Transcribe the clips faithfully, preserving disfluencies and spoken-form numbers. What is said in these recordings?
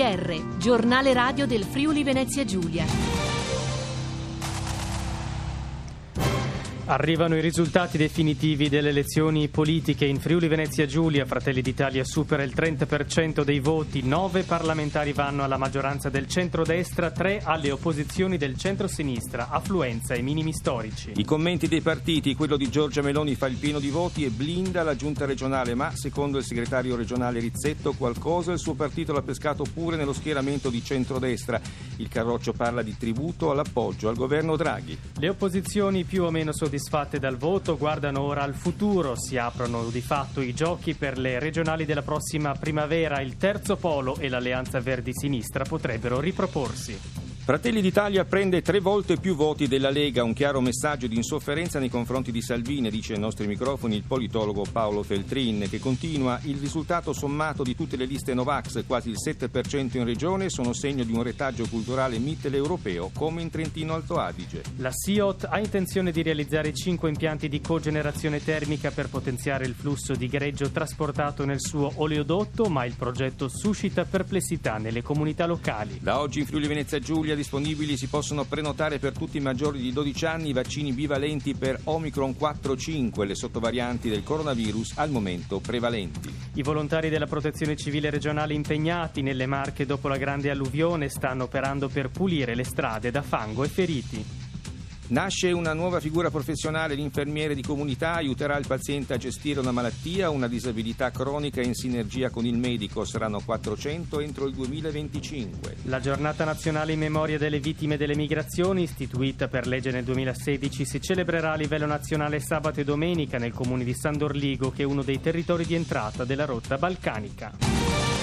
R, giornale radio del Friuli Venezia Giulia. Arrivano i risultati definitivi delle elezioni politiche in Friuli Venezia Giulia. Fratelli d'Italia supera il trenta per cento dei voti, nove parlamentari vanno alla maggioranza del centrodestra, tre alle opposizioni del centrosinistra, affluenza ai minimi storici. I commenti dei partiti, quello di Giorgia Meloni fa il pieno di voti e blinda la giunta regionale, ma secondo il segretario regionale Rizzetto qualcosa il suo partito l'ha pescato pure nello schieramento di centrodestra. Il Carroccio parla di tributo all'appoggio al governo Draghi. Le opposizioni più o meno soddisfatte Soddisfatte dal voto guardano ora al futuro. Si aprono di fatto i giochi per le regionali della prossima primavera. Il Terzo Polo e l'Alleanza Verdi-Sinistra potrebbero riproporsi. Fratelli d'Italia prende tre volte più voti della Lega, un chiaro messaggio di insofferenza nei confronti di Salvini, dice ai nostri microfoni il politologo Paolo Feltrin, che continua: il risultato sommato di tutte le liste Novax, quasi il sette per cento in regione, sono segno di un retaggio culturale mitteleuropeo come in Trentino Alto Adige. La S I O T ha intenzione di realizzare cinque impianti di cogenerazione termica per potenziare il flusso di greggio trasportato nel suo oleodotto, ma il progetto suscita perplessità nelle comunità locali. Da oggi in Friuli Venezia Giulia disponibili si possono prenotare per tutti i maggiori di dodici anni i vaccini bivalenti per Omicron quattro cinque, le sottovarianti del coronavirus al momento prevalenti. I volontari della Protezione Civile regionale impegnati nelle Marche dopo la grande alluvione stanno operando per pulire le strade da fango e feriti. Nasce una nuova figura professionale, l'infermiere di comunità aiuterà il paziente a gestire una malattia o una disabilità cronica in sinergia con il medico. Saranno quattrocento entro il duemilaventicinque. La giornata nazionale in memoria delle vittime delle migrazioni, istituita per legge nel duemilasedici, si celebrerà a livello nazionale sabato e domenica nel comune di San Dorligo, che è uno dei territori di entrata della rotta balcanica.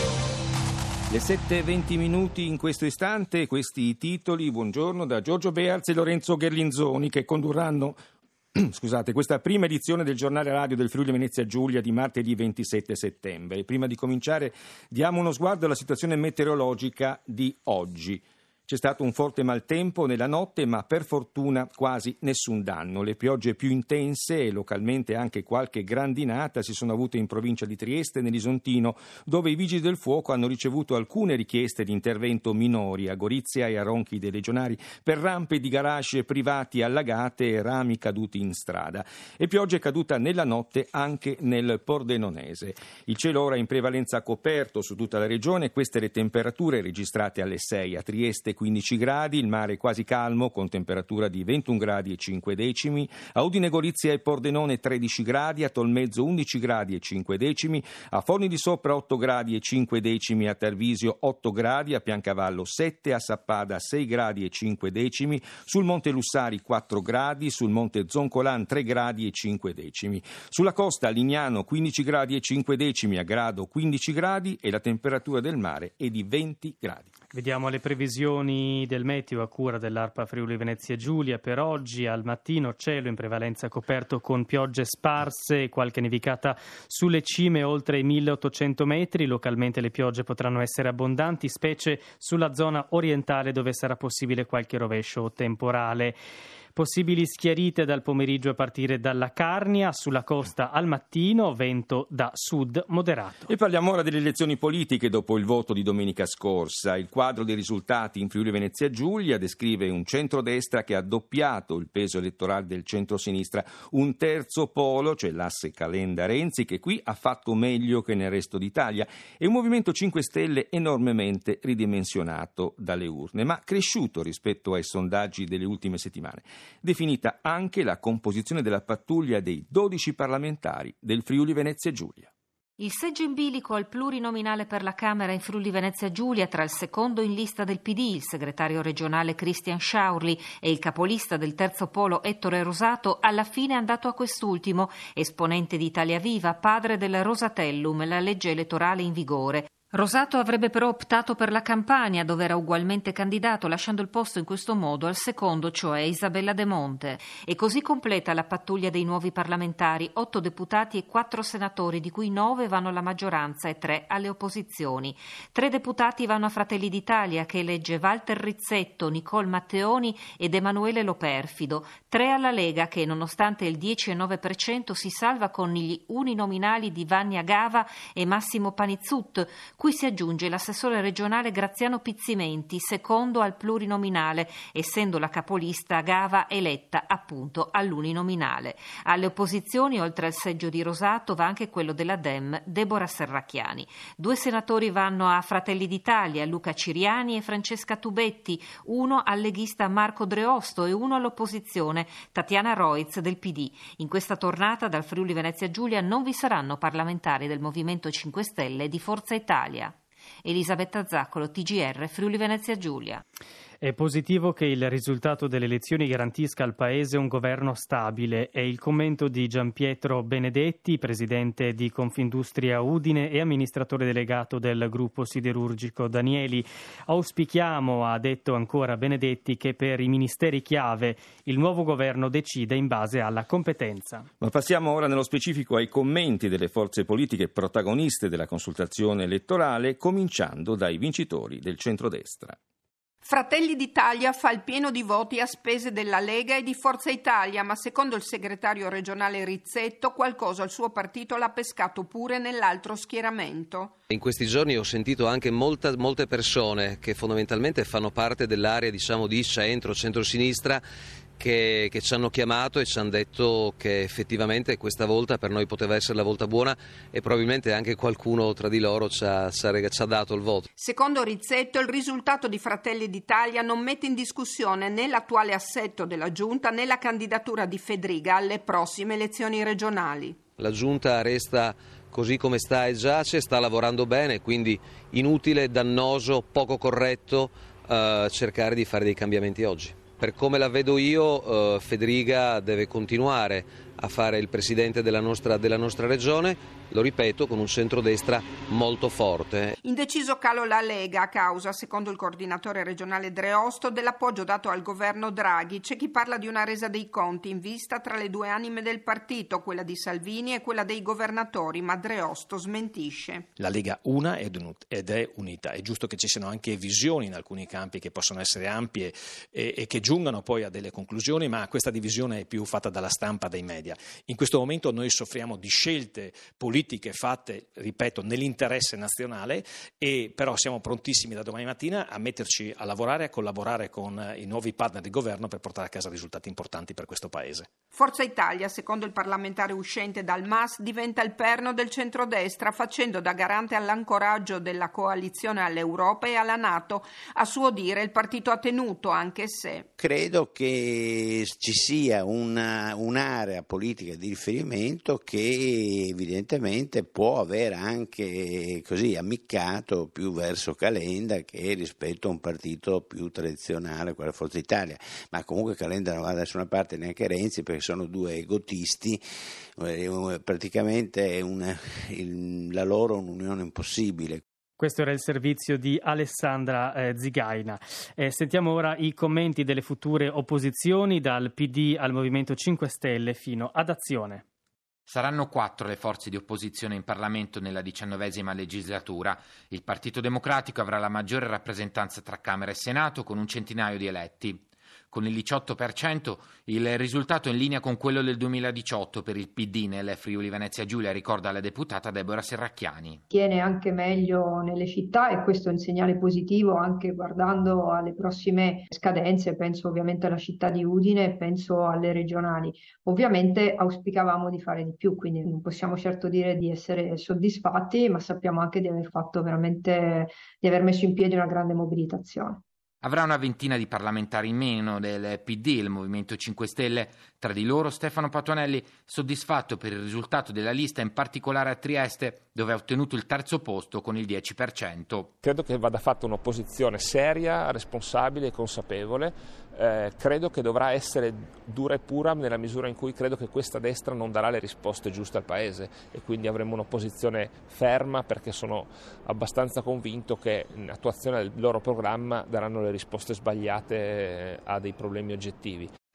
Le sette e venti minuti in questo istante, questi i titoli. Buongiorno da Giorgio Bearz e Lorenzo Gherlinzoni, che condurranno scusate, questa prima edizione del giornale radio del Friuli Venezia Giulia di martedì ventisette settembre. Prima di cominciare diamo uno sguardo alla situazione meteorologica di oggi. C'è stato un forte maltempo nella notte, ma per fortuna quasi nessun danno. Le piogge più intense e localmente anche qualche grandinata si sono avute in provincia di Trieste e nell'Isontino, dove i vigili del fuoco hanno ricevuto alcune richieste di intervento minori a Gorizia e a Ronchi dei Legionari per rampe di garage privati allagate e rami caduti in strada. E pioggia è caduta nella notte anche nel Pordenonese. Il cielo ora è in prevalenza coperto su tutta la regione. Queste le temperature registrate alle sei a Trieste quindici gradi, il mare quasi calmo con temperatura di ventuno gradi e cinque decimi, a Udine, Gorizia e Pordenone tredici gradi, a Tolmezzo undici gradi e cinque decimi, a Forni di Sopra otto gradi e cinque decimi, a Tarvisio otto gradi, a Piancavallo sette, a Sappada sei gradi e cinque decimi, sul Monte Lussari quattro gradi, sul Monte Zoncolan tre gradi e cinque decimi, sulla costa a Lignano quindici gradi e cinque decimi, a Grado quindici gradi e la temperatura del mare è di venti gradi. Vediamo le previsioni del meteo a cura dell'ARPA Friuli Venezia Giulia. Per oggi al mattino cielo in prevalenza coperto con piogge sparse e qualche nevicata sulle cime oltre i milleottocento metri. Localmente le piogge potranno essere abbondanti, specie sulla zona orientale dove sarà possibile qualche rovescio temporale. Possibili schiarite dal pomeriggio a partire dalla Carnia, sulla costa al mattino, vento da sud moderato. E parliamo ora delle elezioni politiche dopo il voto di domenica scorsa. Il quadro dei risultati in Friuli Venezia Giulia descrive un centrodestra che ha doppiato il peso elettorale del centrosinistra, un terzo polo, cioè l'asse Calenda-Renzi, che qui ha fatto meglio che nel resto d'Italia, e un Movimento cinque Stelle enormemente ridimensionato dalle urne, ma cresciuto rispetto ai sondaggi delle ultime settimane. Definita anche la composizione della pattuglia dei dodici parlamentari del Friuli Venezia Giulia. Il seggio in bilico al plurinominale per la Camera in Friuli Venezia Giulia tra il secondo in lista del P D, il segretario regionale Christian Sciaurli, e il capolista del terzo polo Ettore Rosato, alla fine è andato a quest'ultimo, esponente di Italia Viva, padre del Rosatellum, la legge elettorale in vigore. Rosato avrebbe però optato per la Campania, dove era ugualmente candidato, lasciando il posto in questo modo al secondo, cioè Isabella De Monte. E così completa la pattuglia dei nuovi parlamentari, otto deputati e quattro senatori, di cui nove vanno alla maggioranza e tre alle opposizioni. Tre deputati vanno a Fratelli d'Italia, che elegge Walter Rizzetto, Nicole Matteoni ed Emanuele Loperfido. Tre alla Lega, che nonostante il dieci virgola nove per cento si salva con gli uninominali di Vannia Gava e Massimo Panizzut, cui si aggiunge l'assessore regionale Graziano Pizzimenti, secondo al plurinominale, essendo la capolista Gava eletta appunto all'uninominale. Alle opposizioni, oltre al seggio di Rosato, va anche quello della Dem, Deborah Serracchiani. Due senatori vanno a Fratelli d'Italia, Luca Ciriani e Francesca Tubetti, uno al leghista Marco Dreosto e uno all'opposizione, Tatiana Roiz del P D. In questa tornata dal Friuli Venezia Giulia non vi saranno parlamentari del Movimento cinque Stelle e di Forza Italia. Elisabetta Zaccolo, T G R, Friuli Venezia Giulia. È positivo che il risultato delle elezioni garantisca al Paese un governo stabile. È il commento di Gianpietro Benedetti, presidente di Confindustria Udine e amministratore delegato del gruppo siderurgico Danieli. Auspichiamo, ha detto ancora Benedetti, che per i ministeri chiave il nuovo governo decida in base alla competenza. Ma passiamo ora nello specifico ai commenti delle forze politiche protagoniste della consultazione elettorale, cominciando dai vincitori del centrodestra. Fratelli d'Italia fa il pieno di voti a spese della Lega e di Forza Italia, ma secondo il segretario regionale Rizzetto qualcosa il suo partito l'ha pescato pure nell'altro schieramento. In questi giorni ho sentito anche molta, molte persone che fondamentalmente fanno parte dell'area, diciamo, di centro, centro-sinistra, Che, che ci hanno chiamato e ci hanno detto che effettivamente questa volta per noi poteva essere la volta buona e probabilmente anche qualcuno tra di loro ci ha, ci ha, ci ha dato il voto. Secondo Rizzetto il risultato di Fratelli d'Italia non mette in discussione né l'attuale assetto della Giunta né la candidatura di Fedriga alle prossime elezioni regionali. La Giunta resta così come sta e giace, sta lavorando bene, quindi inutile, dannoso, poco corretto eh, cercare di fare dei cambiamenti oggi. Per come la vedo io, eh, Fedriga deve continuare a fare il presidente della nostra, della nostra regione, lo ripeto, con un centrodestra molto forte. Indeciso calo la Lega a causa, secondo il coordinatore regionale Dreosto, dell'appoggio dato al governo Draghi. C'è chi parla di una resa dei conti in vista tra le due anime del partito, quella di Salvini e quella dei governatori, ma Dreosto smentisce. La Lega una ed è unita. È giusto che ci siano anche visioni in alcuni campi che possono essere ampie e, e che giungano poi a delle conclusioni, ma questa divisione è più fatta dalla stampa, dai media. In questo momento noi soffriamo di scelte politiche fatte, ripeto, nell'interesse nazionale, e però siamo prontissimi da domani mattina a metterci a lavorare, a collaborare con i nuovi partner di governo per portare a casa risultati importanti per questo Paese. Forza Italia, secondo il parlamentare uscente dal M A S, diventa il perno del centrodestra, facendo da garante all'ancoraggio della coalizione all'Europa e alla NATO. A suo dire il partito ha tenuto, anche se... Credo che ci sia una, un'area politica di riferimento che evidentemente può aver anche così ammiccato più verso Calenda che rispetto a un partito più tradizionale, quale Forza Italia, ma comunque Calenda non va da nessuna parte, neanche Renzi, perché sono due egotisti, praticamente è una, il, la loro un'unione impossibile. Questo era il servizio di Alessandra eh, Zigaina. Eh, sentiamo ora i commenti delle future opposizioni, dal P D al Movimento cinque Stelle fino ad Azione. Saranno quattro le forze di opposizione in Parlamento nella diciannovesima legislatura. Il Partito Democratico avrà la maggiore rappresentanza tra Camera e Senato, con un centinaio di eletti. Con il diciotto per cento il risultato è in linea con quello del duemiladiciotto per il P D nel Friuli Venezia Giulia, ricorda la deputata Deborah Serracchiani. Tiene anche meglio nelle città e questo è un segnale positivo anche guardando alle prossime scadenze, penso ovviamente alla città di Udine e penso alle regionali. Ovviamente auspicavamo di fare di più, quindi non possiamo certo dire di essere soddisfatti, ma sappiamo anche di aver fatto veramente, di aver messo in piedi una grande mobilitazione. Avrà una ventina di parlamentari in meno del P D, il Movimento cinque Stelle, tra di loro Stefano Patuanelli, soddisfatto per il risultato della lista, in particolare a Trieste, dove ha ottenuto il terzo posto con il dieci per cento. Credo che vada fatta un'opposizione seria, responsabile e consapevole. Eh, credo che dovrà essere dura e pura nella misura in cui credo che questa destra non darà le risposte giuste al Paese e quindi avremo un'opposizione ferma, perché sono abbastanza convinto che in attuazione del loro programma daranno le risposte sbagliate a dei problemi oggettivi.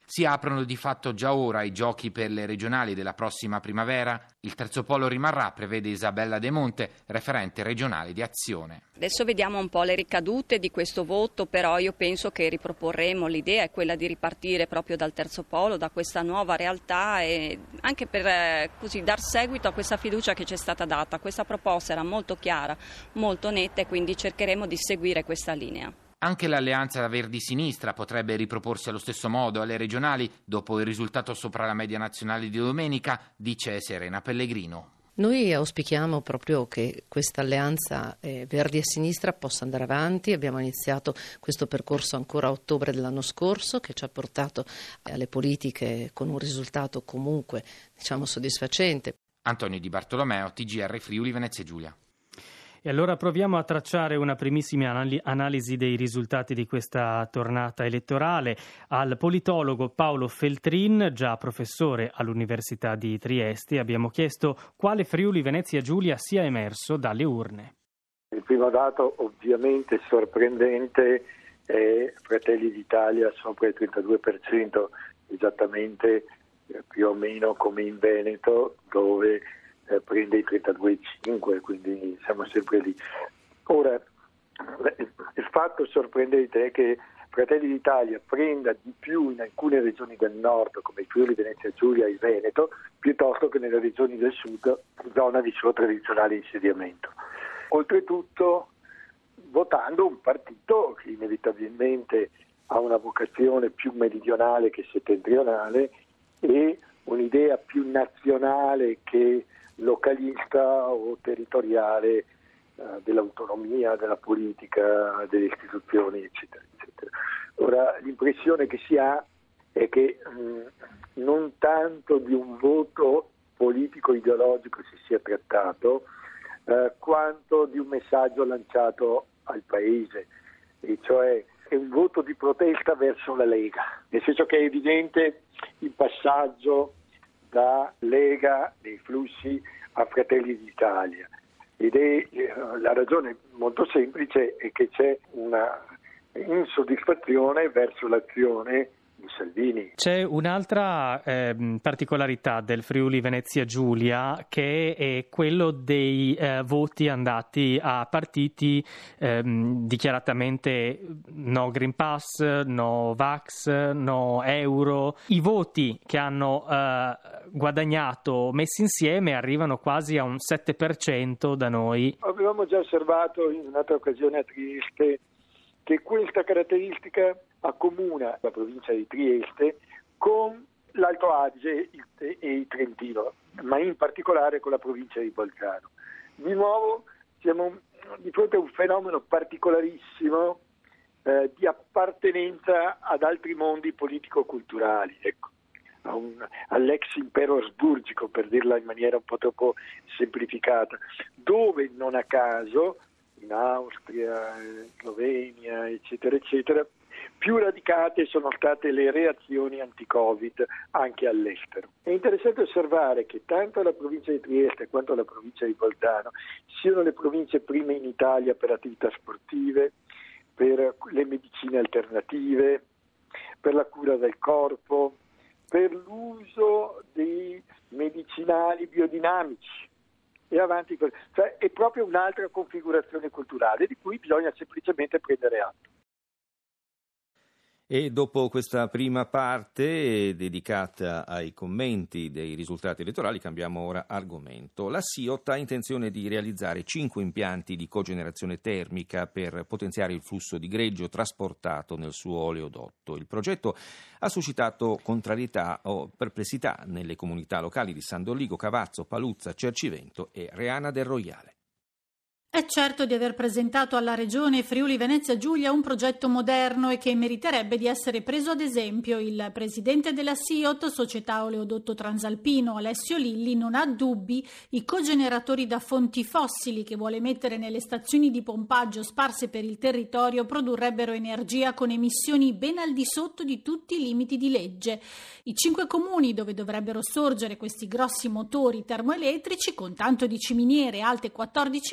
Si aprono di fatto già ora i giochi per le regionali della prossima primavera. Il terzo polo rimarrà, prevede Isabella De Monte, referente regionale di Azione. Adesso vediamo un po' le ricadute di questo voto, però io penso che riproporremo, l'idea è quella di ripartire proprio dal terzo polo, da questa nuova realtà, e anche per eh, così dar seguito a questa fiducia che ci è stata data. Questa proposta era molto chiara, molto netta, e quindi cercheremo di seguire questa linea. Anche l'alleanza Verdi-Sinistra potrebbe riproporsi allo stesso modo alle regionali dopo il risultato sopra la media nazionale di domenica, dice Serena Pellegrino. Noi auspichiamo proprio che questa alleanza eh, Verdi e Sinistra possa andare avanti. Abbiamo iniziato questo percorso ancora a ottobre dell'anno scorso, che ci ha portato alle politiche con un risultato comunque, diciamo, soddisfacente. Antonio Di Bartolomeo, T G R Friuli Venezia Giulia. E allora proviamo a tracciare una primissima analisi dei risultati di questa tornata elettorale al politologo Paolo Feltrin, già professore all'Università di Trieste. Abbiamo chiesto quale Friuli Venezia Giulia sia emerso dalle urne. Il primo dato ovviamente sorprendente è Fratelli d'Italia sopra il trentadue per cento, esattamente eh, più o meno come in Veneto, dove Eh, prende i trentadue virgola cinque, quindi siamo sempre lì. Ora, il fatto sorprendente è che Fratelli d'Italia prenda di più in alcune regioni del nord, come il Friuli Venezia Giulia e il Veneto, piuttosto che nelle regioni del sud, zona di suo tradizionale insediamento. Oltretutto, votando un partito che inevitabilmente ha una vocazione più meridionale che settentrionale e un'idea più nazionale che localista o territoriale eh, dell'autonomia, della politica, delle istituzioni, eccetera, eccetera. Ora, l'impressione che si ha è che mh, non tanto di un voto politico-ideologico si sia trattato, eh, quanto di un messaggio lanciato al Paese, e cioè è un voto di protesta verso la Lega, nel senso che è evidente il passaggio da Lega nei flussi a Fratelli d'Italia, ed è eh, la ragione molto semplice è che c'è una insoddisfazione verso l'azione di Salvini. C'è un'altra eh, particolarità del Friuli Venezia Giulia, che è quello dei eh, voti andati a partiti eh, dichiaratamente no Green Pass, no Vax, no Euro. I voti che hanno eh, guadagnato messi insieme arrivano quasi a un sette per cento da noi. Avevamo già osservato in un'altra occasione a Trieste che questa caratteristica accomuna la provincia di Trieste con l'Alto Adige e il Trentino, ma in particolare con la provincia di Bolzano. Di nuovo siamo di fronte a un fenomeno particolarissimo eh, di appartenenza ad altri mondi politico-culturali, ecco, a un, all'ex impero asburgico, per dirla in maniera un po' troppo semplificata, dove non a caso in Austria, in Slovenia, eccetera, eccetera, più radicate sono state le reazioni anti-Covid anche all'estero. È interessante osservare che tanto la provincia di Trieste quanto la provincia di Bolzano siano le province prime in Italia per attività sportive, per le medicine alternative, per la cura del corpo, per l'uso dei medicinali biodinamici. E avanti, cioè è proprio un'altra configurazione culturale di cui bisogna semplicemente prendere atto. E dopo questa prima parte dedicata ai commenti dei risultati elettorali cambiamo ora argomento. La SIOT ha intenzione di realizzare cinque impianti di cogenerazione termica per potenziare il flusso di greggio trasportato nel suo oleodotto. Il progetto ha suscitato contrarietà o perplessità nelle comunità locali di San Dolligo, Cavazzo, Paluzza, Cercivento e Reana del Roiale. È certo di aver presentato alla Regione Friuli Venezia Giulia un progetto moderno e che meriterebbe di essere preso ad esempio. Il presidente della SIOT, Società Oleodotto Transalpino, Alessio Lilli, non ha dubbi. I cogeneratori da fonti fossili che vuole mettere nelle stazioni di pompaggio sparse per il territorio produrrebbero energia con emissioni ben al di sotto di tutti i limiti di legge. I cinque comuni dove dovrebbero sorgere questi grossi motori termoelettrici con tanto di ciminiere alte quattordici metri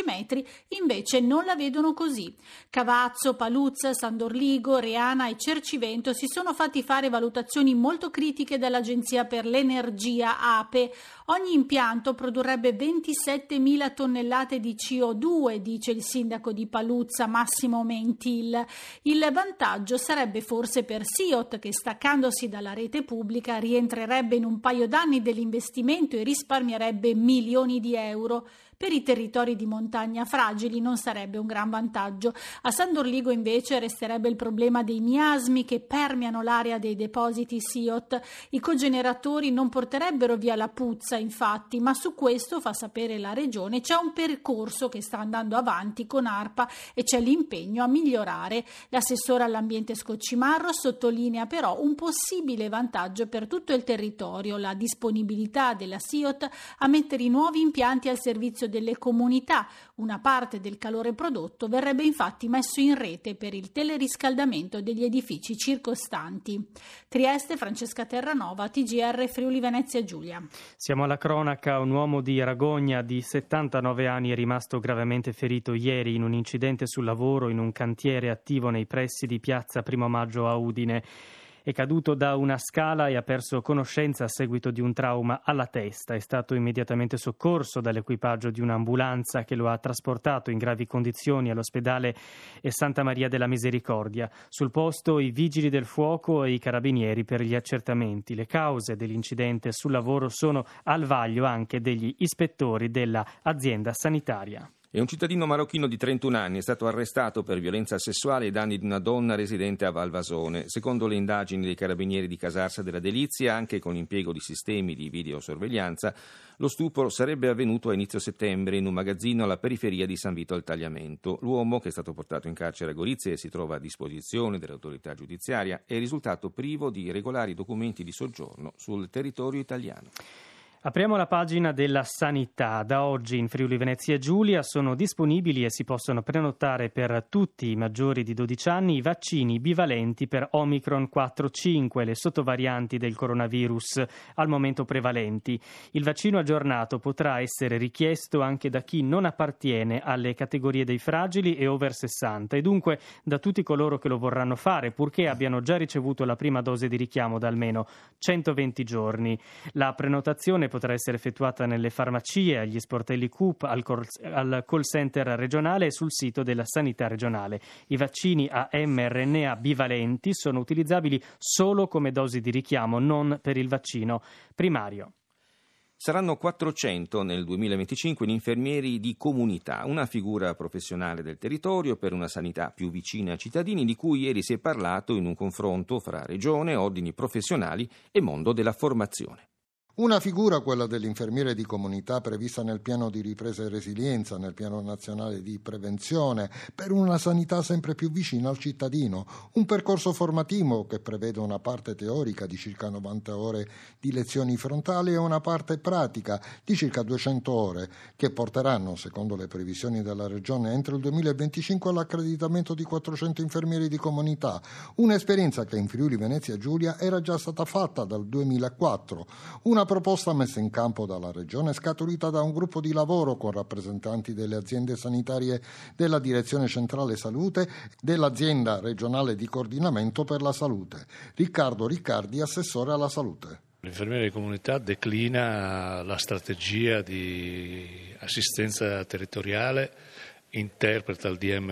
invece non la vedono così. Cavazzo, Paluzza, San Dorligo, Reana e Cercivento si sono fatti fare valutazioni molto critiche dall'Agenzia per l'Energia A P E. Ogni impianto produrrebbe ventisettemila tonnellate di C O due, dice il sindaco di Paluzza, Massimo Mentil. Il vantaggio sarebbe forse per SIOT, che staccandosi dalla rete pubblica rientrerebbe in un paio d'anni dell'investimento e risparmierebbe milioni di euro. Per i territori di montagna fragili non sarebbe un gran vantaggio. A San Dorligo invece resterebbe il problema dei miasmi che permeano l'area dei depositi SIOT. I cogeneratori non porterebbero via la puzza, infatti, ma su questo, fa sapere la Regione, c'è un percorso che sta andando avanti con ARPA e c'è l'impegno a migliorare. L'assessore all'ambiente Scoccimarro sottolinea però un possibile vantaggio per tutto il territorio, la disponibilità della SIOT a mettere i nuovi impianti al servizio delle comunità. Una parte del calore prodotto verrebbe infatti messo in rete per il teleriscaldamento degli edifici circostanti. Trieste, Francesca Terranova, T G R Friuli Venezia Giulia. Siamo alla cronaca. Un uomo di Ragogna di settantanove anni è rimasto gravemente ferito ieri in un incidente sul lavoro in un cantiere attivo nei pressi di piazza Primo Maggio a Udine. È caduto da una scala e ha perso conoscenza a seguito di un trauma alla testa. È stato immediatamente soccorso dall'equipaggio di un'ambulanza che lo ha trasportato in gravi condizioni all'ospedale Santa Maria della Misericordia. Sul posto i vigili del fuoco e i carabinieri per gli accertamenti. Le cause dell'incidente sul lavoro sono al vaglio anche degli ispettori dell'azienda sanitaria. E un cittadino marocchino di trentuno anni è stato arrestato per violenza sessuale ai danni di una donna residente a Valvasone. Secondo le indagini dei carabinieri di Casarsa della Delizia, anche con l'impiego di sistemi di videosorveglianza, lo stupro sarebbe avvenuto a inizio settembre in un magazzino alla periferia di San Vito al Tagliamento. L'uomo, che è stato portato in carcere a Gorizia e si trova a disposizione dell'autorità giudiziaria, è risultato privo di regolari documenti di soggiorno sul territorio italiano. Apriamo la pagina della sanità. Da oggi in Friuli Venezia Giulia sono disponibili e si possono prenotare per tutti i maggiori di dodici anni i vaccini bivalenti per Omicron quattro cinque, le sottovarianti del coronavirus al momento prevalenti. Il vaccino aggiornato potrà essere richiesto anche da chi non appartiene alle categorie dei fragili e over sessanta e dunque da tutti coloro che lo vorranno fare, purché abbiano già ricevuto la prima dose di richiamo da almeno centoventi giorni. La prenotazione potrà essere effettuata nelle farmacie, agli sportelli Coop, al call center regionale e sul sito della sanità regionale. I vaccini a mRNA bivalenti sono utilizzabili solo come dosi di richiamo, non per il vaccino primario. Saranno quattrocento nel duemilaventicinque gli infermieri di comunità, una figura professionale del territorio per una sanità più vicina ai cittadini, di cui ieri si è parlato in un confronto fra regione, ordini professionali e mondo della formazione. Una figura, quella dell'infermiere di comunità, prevista nel piano di ripresa e resilienza, nel piano nazionale di prevenzione, per una sanità sempre più vicina al cittadino. Un percorso formativo che prevede una parte teorica di circa novanta ore di lezioni frontali e una parte pratica di circa duecento ore, che porteranno, secondo le previsioni della Regione, entro il duemilaventicinque all'accreditamento di quattrocento infermieri di comunità. Un'esperienza che in Friuli Venezia Giulia era già stata fatta dal duemilaquattro. Una proposta messa in campo dalla Regione, scaturita da un gruppo di lavoro con rappresentanti delle aziende sanitarie della Direzione Centrale Salute, dell'azienda regionale di coordinamento per la salute. Riccardo Riccardi, assessore alla salute. L'infermiere di comunità declina la strategia di assistenza territoriale, interpreta il D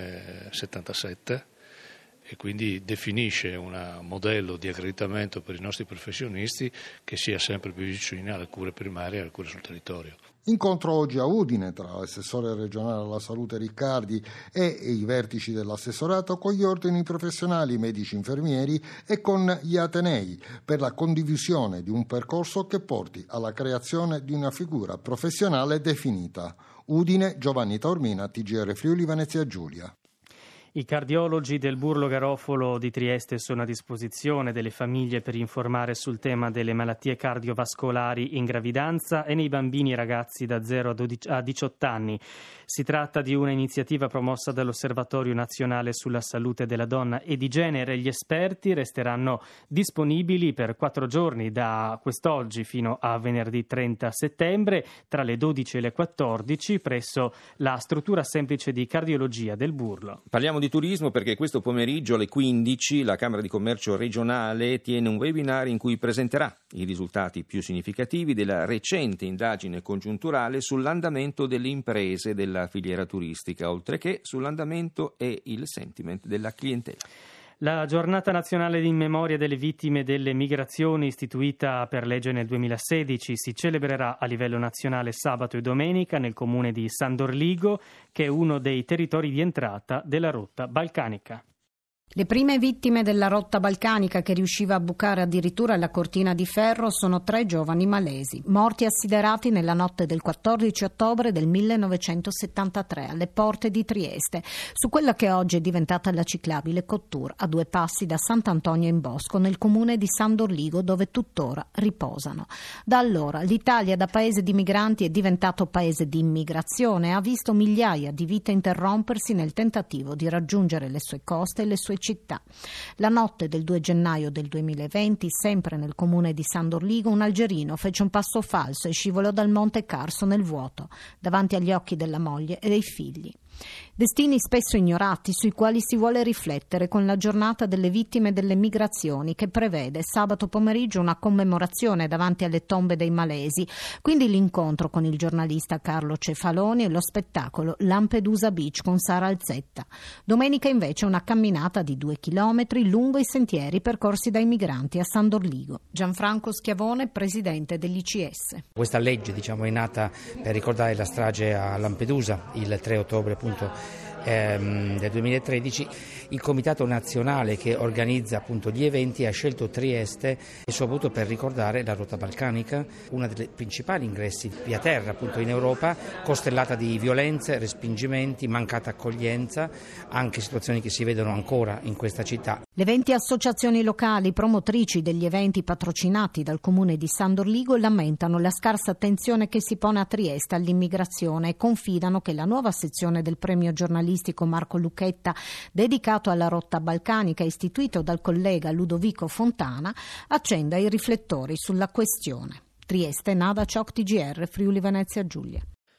M settantasette e quindi definisce un modello di accreditamento per i nostri professionisti che sia sempre più vicino alle cure primarie e alle cure sul territorio. Incontro oggi a Udine tra l'assessore regionale alla salute Riccardi e i vertici dell'assessorato con gli ordini professionali medici infermieri e con gli atenei per la condivisione di un percorso che porti alla creazione di una figura professionale definita. Udine, Giovanni Taormina, T G R Friuli Venezia Giulia. I cardiologi del Burlo Garofalo di Trieste sono a disposizione delle famiglie per informare sul tema delle malattie cardiovascolari in gravidanza e nei bambini e ragazzi da zero a diciotto anni. Si tratta di una iniziativa promossa dall'Osservatorio Nazionale sulla Salute della Donna e di Genere. Gli esperti resteranno disponibili per quattro giorni da quest'oggi fino a venerdì trenta settembre tra le dodici e le quattordici presso la struttura semplice di cardiologia del Burlo. Parliamo di turismo perché questo pomeriggio alle quindici la Camera di Commercio regionale tiene un webinar in cui presenterà i risultati più significativi della recente indagine congiunturale sull'andamento delle imprese della filiera turistica, oltre che sull'andamento e il sentiment della clientela. La giornata nazionale in memoria delle vittime delle migrazioni, istituita per legge nel duemilasedici, si celebrerà a livello nazionale sabato e domenica nel comune di San Dorligo, che è uno dei territori di entrata della rotta balcanica. Le prime vittime della rotta balcanica, che riusciva a bucare addirittura la cortina di ferro, sono tre giovani malesi, morti assiderati nella notte del quattordici ottobre del millenovecentosettantatré alle porte di Trieste, su quella che oggi è diventata la ciclabile Cottur, a due passi da Sant'Antonio in Bosco, nel comune di San Dorligo, dove tuttora riposano. Da allora l'Italia, da paese di migranti, è diventato paese di immigrazione e ha visto migliaia di vite interrompersi nel tentativo di raggiungere le sue coste e le sue città. La notte del due gennaio del duemilaventi, sempre nel comune di San Dorligo, un algerino fece un passo falso e scivolò dal Monte Carso nel vuoto, davanti agli occhi della moglie e dei figli. Destini spesso ignorati, sui quali si vuole riflettere con la giornata delle vittime delle migrazioni, che prevede sabato pomeriggio una commemorazione davanti alle tombe dei malesi, quindi l'incontro con il giornalista Carlo Cefaloni e lo spettacolo Lampedusa Beach con Sara Alzetta. Domenica invece una camminata di due chilometri lungo i sentieri percorsi dai migranti a San Dorligo. Gianfranco Schiavone, presidente dell'I C S. Questa legge, diciamo, è nata per ricordare la strage a Lampedusa il tre ottobre appunto ehm, del duemilatredici. Il Comitato Nazionale che organizza appunto gli eventi ha scelto Trieste e soprattutto per ricordare la rotta balcanica, una delle principali ingressi via terra appunto in Europa, costellata di violenze, respingimenti, mancata accoglienza, anche situazioni che si vedono ancora in questa città. Le venti associazioni locali promotrici degli eventi patrocinati dal comune di San Dorligo lamentano la scarsa attenzione che si pone a Trieste all'immigrazione e confidano che la nuova sezione del premio giornalistico Marco Lucchetta, dedicato alla rotta balcanica, istituito dal collega Ludovico Fontana, accenda i riflettori sulla questione. Trieste, Nada Ciocc, T G R, Friuli Venezia Giulia.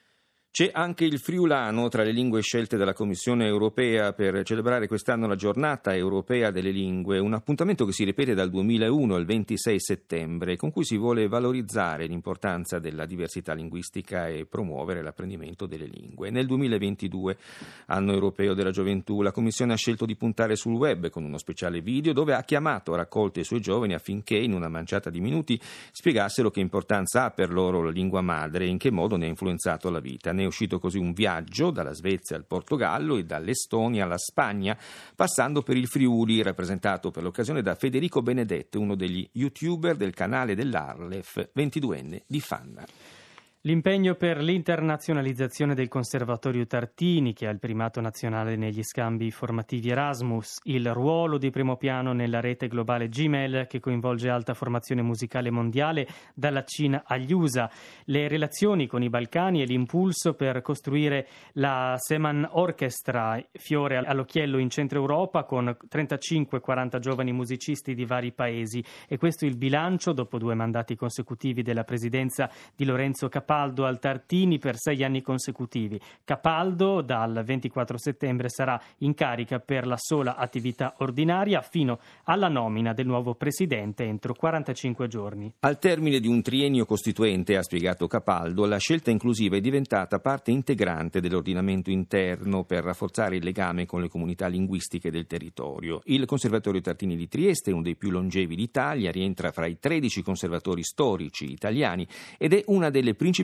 C'è anche il friulano tra le lingue scelte dalla Commissione europea per celebrare quest'anno la giornata europea delle lingue, un appuntamento che si ripete dal duemilauno al ventisei settembre, con cui si vuole valorizzare l'importanza della diversità linguistica e promuovere l'apprendimento delle lingue. Nel duemilaventidue, anno europeo della gioventù, la Commissione ha scelto di puntare sul web con uno speciale video dove ha chiamato raccolte i suoi giovani affinché in una manciata di minuti spiegassero che importanza ha per loro la lingua madre e in che modo ne ha influenzato la vita. Ne è uscito così un viaggio dalla Svezia al Portogallo e dall'Estonia alla Spagna, passando per il Friuli, rappresentato per l'occasione da Federico Benedetto, uno degli youtuber del canale dell'Arlef, ventiduenne di Fanna. L'impegno per l'internazionalizzazione del Conservatorio Tartini, che ha il primato nazionale negli scambi formativi Erasmus, il ruolo di primo piano nella rete globale Gmail, che coinvolge alta formazione musicale mondiale dalla Cina agli U S A, le relazioni con i Balcani e l'impulso per costruire la Seman Orchestra, fiore all'occhiello in Centro Europa, con trentacinque quaranta giovani musicisti di vari paesi. E questo è il bilancio dopo due mandati consecutivi della presidenza di Lorenzo Capaldo al Tartini per sei anni consecutivi. Capaldo dal ventiquattro settembre sarà in carica per la sola attività ordinaria fino alla nomina del nuovo presidente entro quarantacinque giorni. Al termine di un triennio costituente, ha spiegato Capaldo, la scelta inclusiva è diventata parte integrante dell'ordinamento interno per rafforzare il legame con le comunità linguistiche del territorio. Il Conservatorio Tartini di Trieste è uno dei più longevi d'Italia, rientra fra i tredici conservatori storici italiani ed è una delle principali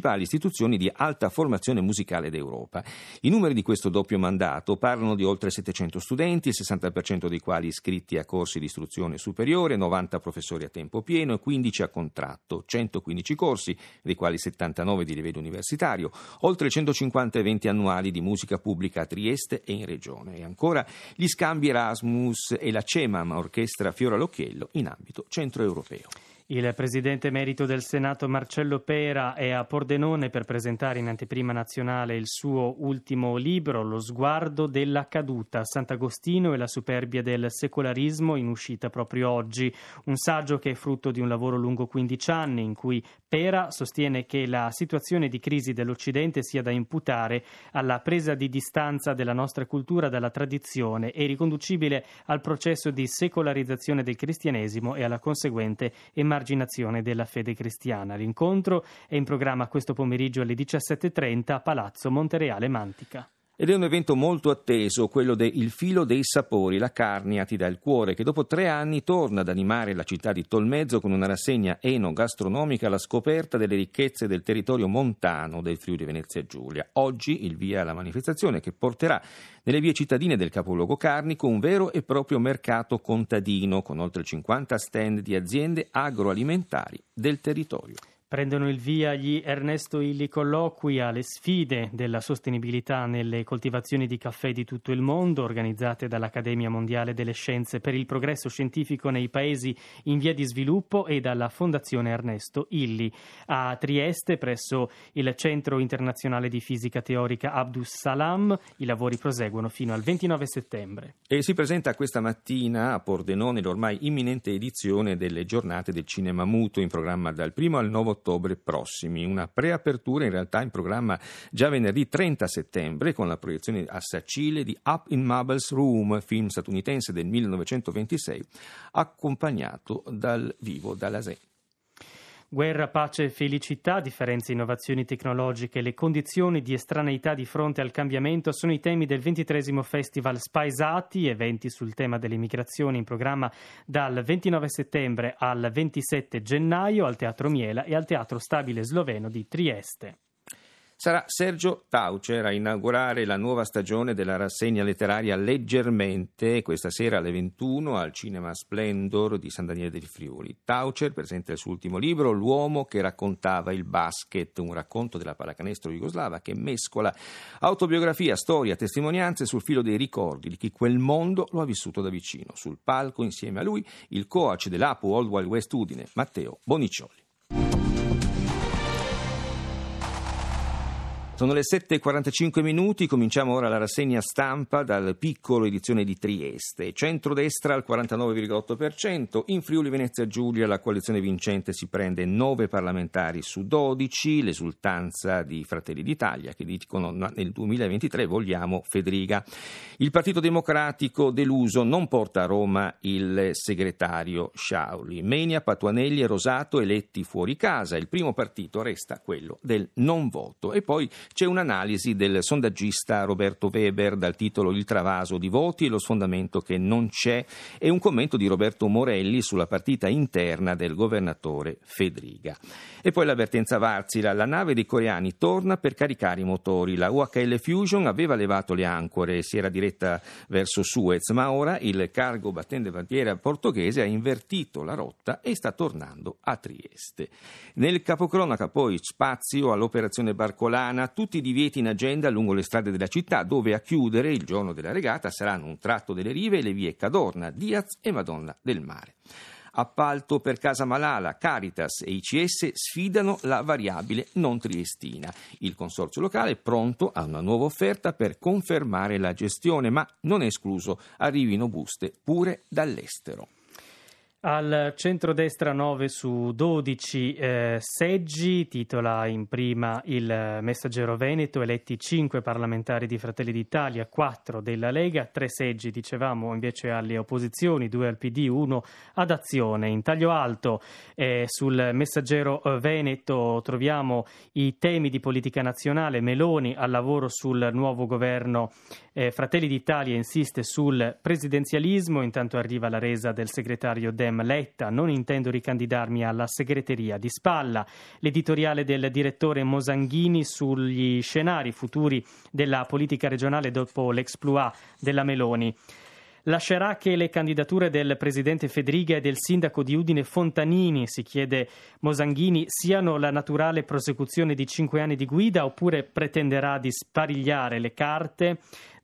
principali istituzioni di alta formazione musicale d'Europa. I numeri di questo doppio mandato parlano di oltre settecento studenti, il sessanta per cento dei quali iscritti a corsi di istruzione superiore, novanta professori a tempo pieno e quindici a contratto, centoquindici corsi, dei quali settantanove di livello universitario, oltre centocinquanta eventi annuali di musica pubblica a Trieste e in regione. E ancora gli scambi Erasmus e la CEMAM, Orchestra Fiora all'Occhiello, in ambito centroeuropeo. Il presidente emerito del Senato Marcello Pera è a Pordenone per presentare in anteprima nazionale il suo ultimo libro, Lo sguardo della caduta, Sant'Agostino e la superbia del secolarismo, in uscita proprio oggi. Un saggio che è frutto di un lavoro lungo quindici anni in cui Pera sostiene che la situazione di crisi dell'Occidente sia da imputare alla presa di distanza della nostra cultura dalla tradizione e riconducibile al processo di secolarizzazione del cristianesimo e alla conseguente emarginazione della fede cristiana. L'incontro è in programma questo pomeriggio alle diciassette e trenta a Palazzo Montereale Mantica. Ed è un evento molto atteso, quello de Il filo dei sapori, la Carnia ti dà il cuore, che dopo tre anni torna ad animare la città di Tolmezzo con una rassegna enogastronomica alla scoperta delle ricchezze del territorio montano del Friuli Venezia Giulia. Oggi il via alla manifestazione che porterà nelle vie cittadine del capoluogo carnico un vero e proprio mercato contadino con oltre cinquanta stand di aziende agroalimentari del territorio. Prendono il via gli Ernesto Illy colloqui alle sfide della sostenibilità nelle coltivazioni di caffè di tutto il mondo, organizzate dall'Accademia Mondiale delle Scienze per il Progresso Scientifico nei Paesi in via di sviluppo e dalla Fondazione Ernesto Illy. A Trieste, presso il Centro Internazionale di Fisica Teorica Abdus Salam, i lavori proseguono fino al ventinove settembre. E si presenta questa mattina a Pordenone l'ormai imminente edizione delle Giornate del Cinema Muto, in programma dal primo al nove ottobre prossimi. Una preapertura in realtà in programma già venerdì trenta settembre con la proiezione a Sacile di Up in Mabel's Room, film statunitense del millenovecentoventisei, accompagnato dal vivo da Lasè. Guerra, pace e felicità, differenze, innovazioni tecnologiche e le condizioni di estraneità di fronte al cambiamento sono i temi del ventitreesimo Festival Spaesati, eventi sul tema delle migrazioni in programma dal ventinove settembre al ventisette gennaio al Teatro Miela e al Teatro Stabile Sloveno di Trieste. Sarà Sergio Taucer a inaugurare la nuova stagione della rassegna letteraria Leggermente, questa sera alle ventuno al Cinema Splendor di San Daniele del Friuli. Taucer presenta il suo ultimo libro, L'uomo che raccontava il basket, un racconto della pallacanestro jugoslava che mescola autobiografia, storia, testimonianze sul filo dei ricordi di chi quel mondo lo ha vissuto da vicino. Sul palco, insieme a lui, il coach dell'A P U Old Wild West Udine, Matteo Boniccioli. Sono le sette e quarantacinque minuti, cominciamo ora la rassegna stampa dal piccolo edizione di Trieste. Centrodestra al quarantanove virgola otto per cento, in Friuli Venezia Giulia la coalizione vincente si prende nove parlamentari su dodici, l'esultanza di Fratelli d'Italia che dicono nel duemilaventitré vogliamo Fedriga. Il Partito Democratico deluso non porta a Roma il segretario Sciauli. Menia, Patuanelli e Rosato eletti fuori casa, il primo partito resta quello del non voto. E poi c'è un'analisi del sondaggista Roberto Weber dal titolo Il travaso di voti e lo sfondamento che non c'è e un commento di Roberto Morelli sulla partita interna del governatore Fedriga. E poi l'avvertenza Varzila, la nave dei coreani torna per caricare i motori. La U H L Fusion aveva levato le ancore e si era diretta verso Suez, ma ora il cargo battente bandiera portoghese ha invertito la rotta e sta tornando a Trieste. Nel capocronaca poi spazio all'operazione Barcolana, tutti i divieti in agenda lungo le strade della città, dove a chiudere il giorno della regata saranno un tratto delle rive e le vie Cadorna, Diaz e Madonna del Mare. Appalto per Casa Malala, Caritas e I C S sfidano la variabile non triestina. Il consorzio locale è pronto a una nuova offerta per confermare la gestione, ma non è escluso arrivino buste pure dall'estero. Al centrodestra nove su dodici eh, seggi, titola in prima il Messaggero Veneto, eletti cinque parlamentari di Fratelli d'Italia, quattro della Lega, tre seggi dicevamo invece alle opposizioni, due al P D, uno ad Azione. In taglio alto eh, sul Messaggero Veneto troviamo i temi di politica nazionale, Meloni al lavoro sul nuovo governo, eh, Fratelli d'Italia insiste sul presidenzialismo, intanto arriva la resa del segretario Dem Dem Letta, non intendo ricandidarmi alla segreteria di spalla. L'editoriale del direttore Mosanghini sugli scenari futuri della politica regionale dopo l'exploit della Meloni. Lascerà che le candidature del presidente Fedriga e del sindaco di Udine Fontanini, si chiede Mosanghini, siano la naturale prosecuzione di cinque anni di guida oppure pretenderà di sparigliare le carte?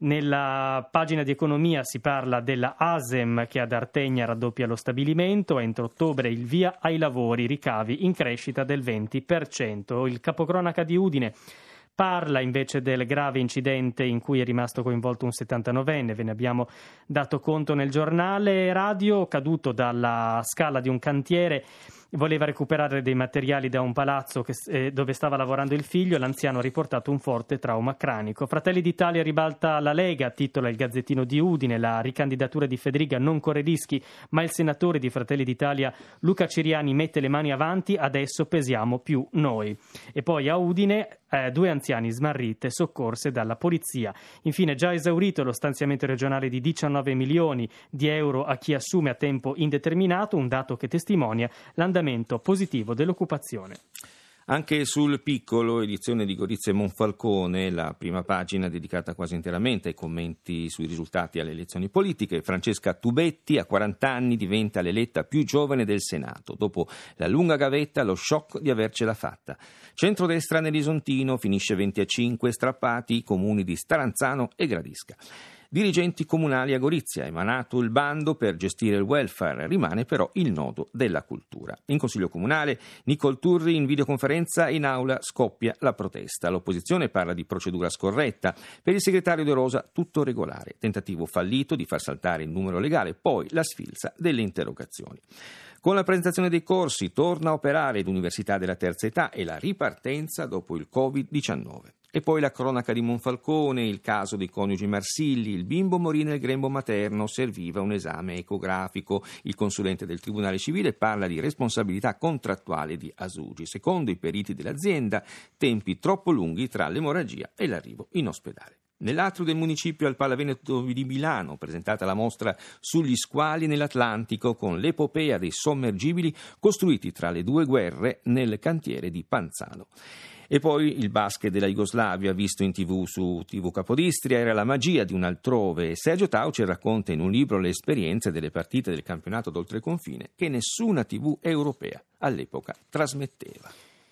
Nella pagina di economia si parla della Asem che ad Artegna raddoppia lo stabilimento, entro ottobre il via ai lavori, ricavi in crescita del venti per cento. Il capocronaca di Udine parla invece del grave incidente in cui è rimasto coinvolto un settantanovenne, ve ne abbiamo dato conto nel giornale radio, caduto dalla scala di un cantiere. Voleva recuperare dei materiali da un palazzo che, eh, dove stava lavorando il figlio. L'anziano ha riportato un forte trauma cranico. Fratelli d'Italia ribalta la Lega, titola il Gazzettino di Udine. La ricandidatura di Fedriga non corre rischi, ma il senatore di Fratelli d'Italia Luca Ciriani mette le mani avanti, adesso pesiamo più noi. E poi a Udine eh, due anziani smarrite soccorse dalla polizia. Infine già esaurito lo stanziamento regionale di diciannove milioni di euro a chi assume a tempo indeterminato, un dato che testimonia l'andamento positivo dell'occupazione. Anche sul Piccolo, edizione di Gorizia e Monfalcone, la prima pagina dedicata quasi interamente ai commenti sui risultati alle elezioni politiche. Francesca Tubetti, a quaranta anni, diventa l'eletta più giovane del Senato. Dopo la lunga gavetta, lo shock di avercela fatta. Centrodestra nell'Isontino, finisce venti a cinque, strappati i comuni di Staranzano e Gradisca. Dirigenti comunali a Gorizia, emanato il bando per gestire il welfare, rimane però il nodo della cultura. In Consiglio Comunale, Nicole Turri in videoconferenza, in aula scoppia la protesta. L'opposizione parla di procedura scorretta, per il segretario De Rosa tutto regolare, tentativo fallito di far saltare il numero legale, poi la sfilza delle interrogazioni. Con la presentazione dei corsi torna a operare l'Università della Terza Età e la ripartenza dopo il covid diciannove. E poi la cronaca di Monfalcone, il caso dei coniugi Marsilli, il bimbo morì nel grembo materno, serviva un esame ecografico. Il consulente del Tribunale Civile parla di responsabilità contrattuale di Asugi. Secondo i periti dell'azienda, tempi troppo lunghi tra l'emorragia e l'arrivo in ospedale. Nell'atrio del municipio al Palaveneto di Milano, presentata la mostra sugli squali nell'Atlantico con l'epopea dei sommergibili costruiti tra le due guerre nel cantiere di Panzano. E poi il basket della Jugoslavia, visto in tv su tivù Capodistria, era la magia di un altrove. Sergio Tauci racconta in un libro le esperienze delle partite del campionato d'oltreconfine che nessuna tivù europea all'epoca trasmetteva.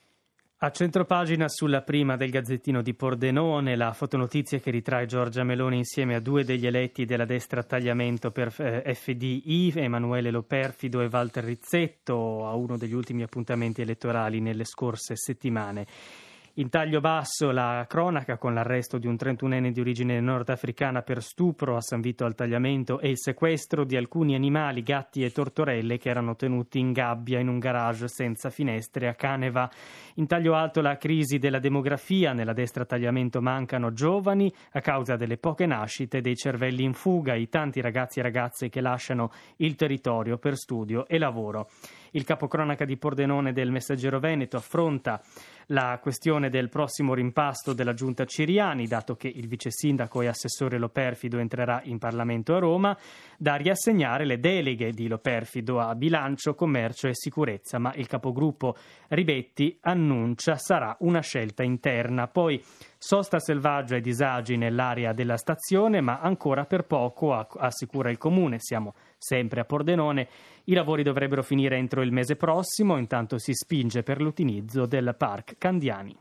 A centropagina sulla prima del Gazzettino di Pordenone, la fotonotizia che ritrae Giorgia Meloni insieme a due degli eletti della destra a tagliamento per F D I, Emanuele Loperfido e Walter Rizzetto, a uno degli ultimi appuntamenti elettorali nelle scorse settimane. In taglio basso la cronaca con l'arresto di un trentunenne di origine nordafricana per stupro a San Vito al Tagliamento e il sequestro di alcuni animali, gatti e tortorelle che erano tenuti in gabbia in un garage senza finestre a Caneva. In taglio alto la crisi della demografia, nella destra Tagliamento mancano giovani a causa delle poche nascite, dei cervelli in fuga, i tanti ragazzi e ragazze che lasciano il territorio per studio e lavoro. Il capocronaca di Pordenone del Messaggero Veneto affronta la questione del prossimo rimpasto della giunta Ciriani, dato che il vice sindaco e assessore Loperfido entrerà in Parlamento a Roma, da riassegnare le deleghe di Loperfido a bilancio, commercio e sicurezza, ma il capogruppo Ribetti annuncia sarà una scelta interna. Poi sosta selvaggia e disagi nell'area della stazione, ma ancora per poco, assicura il comune. Siamo sempre a Pordenone. I lavori dovrebbero finire entro il mese prossimo, intanto si spinge per l'utilizzo del Park Candiani.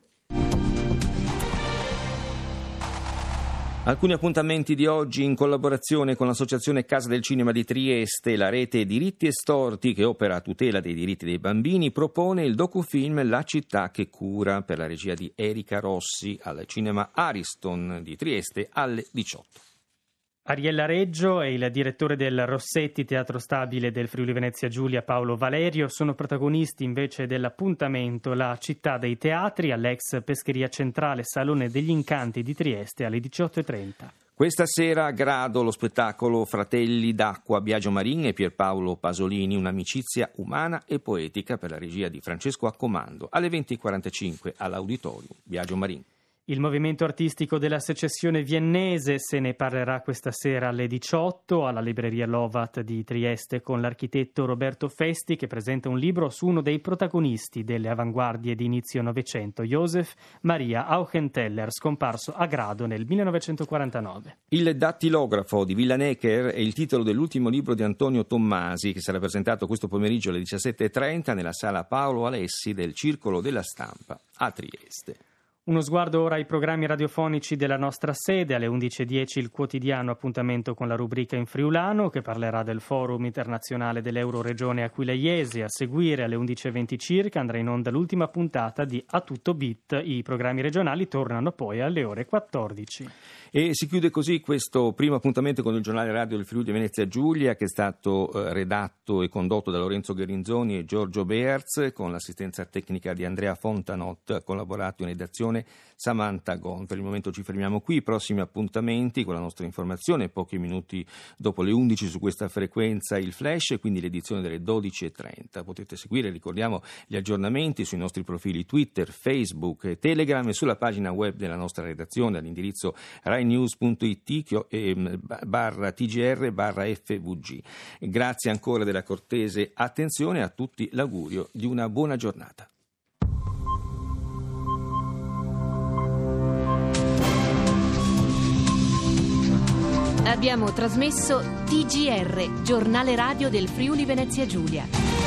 Alcuni appuntamenti di oggi in collaborazione con l'Associazione Casa del Cinema di Trieste. La rete Diritti e Storti, che opera a tutela dei diritti dei bambini, propone il docufilm La città che cura, per la regia di Erika Rossi, al Cinema Ariston di Trieste alle diciotto. Ariella Reggio e il direttore del Rossetti Teatro Stabile del Friuli Venezia Giulia Paolo Valerio sono protagonisti invece dell'appuntamento La città dei teatri all'ex Pescheria Centrale Salone degli Incanti di Trieste alle diciotto e trenta. Questa sera a Grado lo spettacolo Fratelli d'acqua, Biagio Marin e Pierpaolo Pasolini, un'amicizia umana e poetica, per la regia di Francesco Accomando, alle venti e quarantacinque all'Auditorium Biagio Marin. Il movimento artistico della secessione viennese, se ne parlerà questa sera alle diciotto alla libreria Lovat di Trieste con l'architetto Roberto Festi, che presenta un libro su uno dei protagonisti delle avanguardie di inizio Novecento, Joseph Maria Auchenteller, scomparso a Grado nel millenovecentoquarantanove. Il dattilografo di Villanecker è il titolo dell'ultimo libro di Antonio Tommasi, che sarà presentato questo pomeriggio alle diciassette e trenta nella sala Paolo Alessi del Circolo della Stampa a Trieste. Uno sguardo ora ai programmi radiofonici della nostra sede. Alle undici e dieci il quotidiano appuntamento con la rubrica in friulano, che parlerà del Forum internazionale dell'Euroregione Aquileiese. A seguire alle undici e venti circa andrà in onda l'ultima puntata di A Tutto Bit. I programmi regionali tornano poi alle ore quattordici. E si chiude così questo primo appuntamento con il giornale radio del Friuli Venezia Giulia, che è stato eh, redatto e condotto da Lorenzo Gherlinzoni e Giorgio Bearz, con l'assistenza tecnica di Andrea Fontanot. Ha collaborato in redazione Samantha Gon. Per il momento ci fermiamo qui. Prossimi appuntamenti con la nostra informazione pochi minuti dopo le undici su questa frequenza, il flash, e quindi l'edizione delle dodici e trenta. Potete seguire, ricordiamo, gli aggiornamenti sui nostri profili Twitter, Facebook e Telegram, e sulla pagina web della nostra redazione all'indirizzo rainews punto it barra tgr barra fvg. Grazie ancora della cortese attenzione, a tutti l'augurio di una buona giornata. Abbiamo trasmesso T G R, giornale radio del Friuli Venezia Giulia.